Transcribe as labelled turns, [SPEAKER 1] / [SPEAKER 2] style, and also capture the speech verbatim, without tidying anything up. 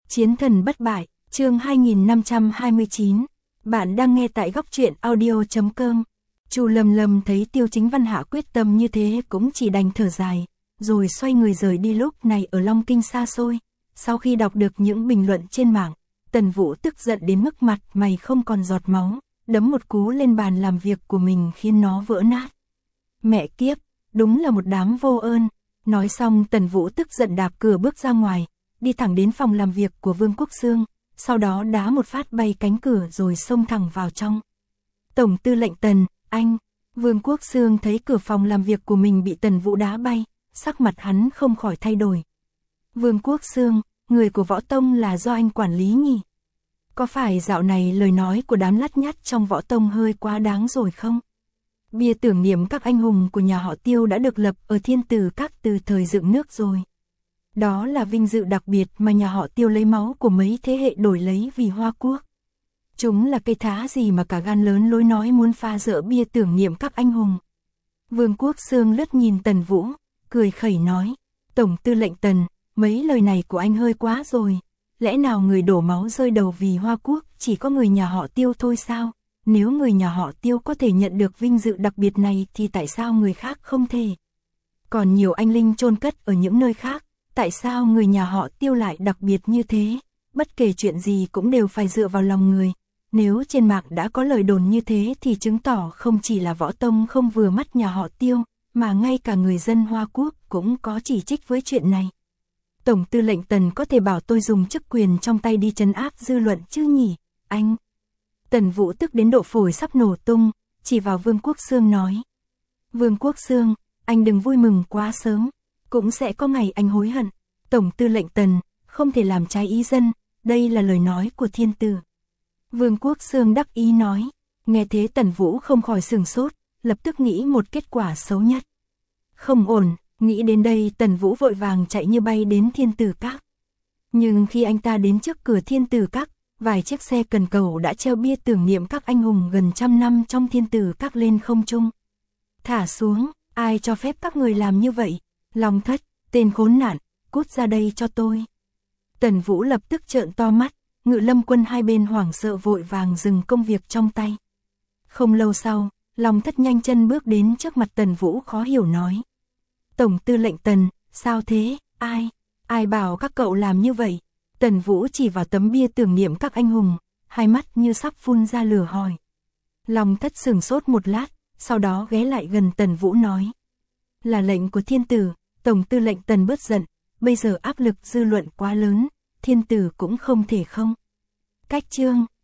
[SPEAKER 1] Chiến thần bất bại, chương hai nghìn năm trăm hai mươi chín. Bạn đang nghe tại góc truyện audio chấm com. Chu Lâm Lâm thấy Tiêu Chính Văn hạ quyết tâm như thế cũng chỉ đành thở dài, rồi xoay người rời đi. Lúc này ở Long Kinh xa xôi, sau khi đọc được những bình luận trên mạng, Tần Vũ tức giận đến mức mặt mày không còn giọt máu, đấm một cú lên bàn làm việc của mình khiến nó vỡ nát. Mẹ kiếp, đúng là một đám vô ơn. Nói xong Tần Vũ tức giận đạp cửa bước ra ngoài, đi thẳng đến phòng làm việc của Vương Quốc Xương, sau đó đá một phát bay cánh cửa rồi xông thẳng vào trong. Tổng tư lệnh Tần, anh. Vương Quốc Xương thấy cửa phòng làm việc của mình bị Tần Vũ đá bay, sắc mặt hắn không khỏi thay đổi. Vương Quốc Xương, người của Võ Tông là do anh quản lý nhỉ? Có phải dạo này lời nói của đám lắt nhắt trong Võ Tông hơi quá đáng rồi không? Bia tưởng niệm các anh hùng của nhà họ Tiêu đã được lập ở Thiên Tử Các từ thời dựng nước rồi. Đó là vinh dự đặc biệt mà nhà họ Tiêu lấy máu của mấy thế hệ đổi lấy vì Hoa Quốc. Chúng là cây thá gì mà cả gan lớn lối nói muốn phá dỡ bia tưởng niệm các anh hùng. Vương Quốc Xương lướt nhìn Tần Vũ, cười khẩy nói, Tổng tư lệnh Tần, mấy lời này của anh hơi quá rồi. Lẽ nào người đổ máu rơi đầu vì Hoa Quốc chỉ có người nhà họ Tiêu thôi sao? Nếu người nhà họ Tiêu có thể nhận được vinh dự đặc biệt này thì tại sao người khác không thể? Còn nhiều anh linh chôn cất ở những nơi khác, tại sao người nhà họ Tiêu lại đặc biệt như thế? Bất kể chuyện gì cũng đều phải dựa vào lòng người. Nếu trên mạng đã có lời đồn như thế thì chứng tỏ không chỉ là Võ Tông không vừa mắt nhà họ Tiêu, mà ngay cả người dân Hoa Quốc cũng có chỉ trích với chuyện này. Tổng tư lệnh Tần có thể bảo tôi dùng chức quyền trong tay đi trấn áp dư luận chứ nhỉ, anh? Tần Vũ tức đến độ phổi sắp nổ tung, chỉ vào Vương Quốc Xương nói. Vương Quốc Xương, anh đừng vui mừng quá sớm, cũng sẽ có ngày anh hối hận. Tổng tư lệnh Tần, không thể làm trái ý dân, đây là lời nói của thiên tử. Vương Quốc Xương đắc ý nói, nghe thế Tần Vũ không khỏi sửng sốt, lập tức nghĩ một kết quả xấu nhất. Không ổn, nghĩ đến đây Tần Vũ vội vàng chạy như bay đến Thiên Tử Các. Nhưng khi anh ta đến trước cửa Thiên Tử Các, vài chiếc xe cần cầu đã treo bia tưởng niệm các anh hùng gần trăm năm trong Thiên Tử Các lên không trung. Thả xuống, ai cho phép các người làm như vậy? Long Thất, tên khốn nạn, cút ra đây cho tôi. Tần Vũ lập tức trợn to mắt, Ngự Lâm quân hai bên hoảng sợ vội vàng dừng công việc trong tay. Không lâu sau, Long Thất nhanh chân bước đến trước mặt Tần Vũ khó hiểu nói. Tổng tư lệnh Tần, sao thế, ai, ai bảo các cậu làm như vậy? Tần Vũ chỉ vào tấm bia tưởng niệm các anh hùng, hai mắt như sắp phun ra lửa hỏi. Long Thất sửng sốt một lát, sau đó ghé lại gần Tần Vũ nói. Là lệnh của thiên tử, Tổng tư lệnh Tần bớt giận, bây giờ áp lực dư luận quá lớn, thiên tử cũng không thể không. Cách chương.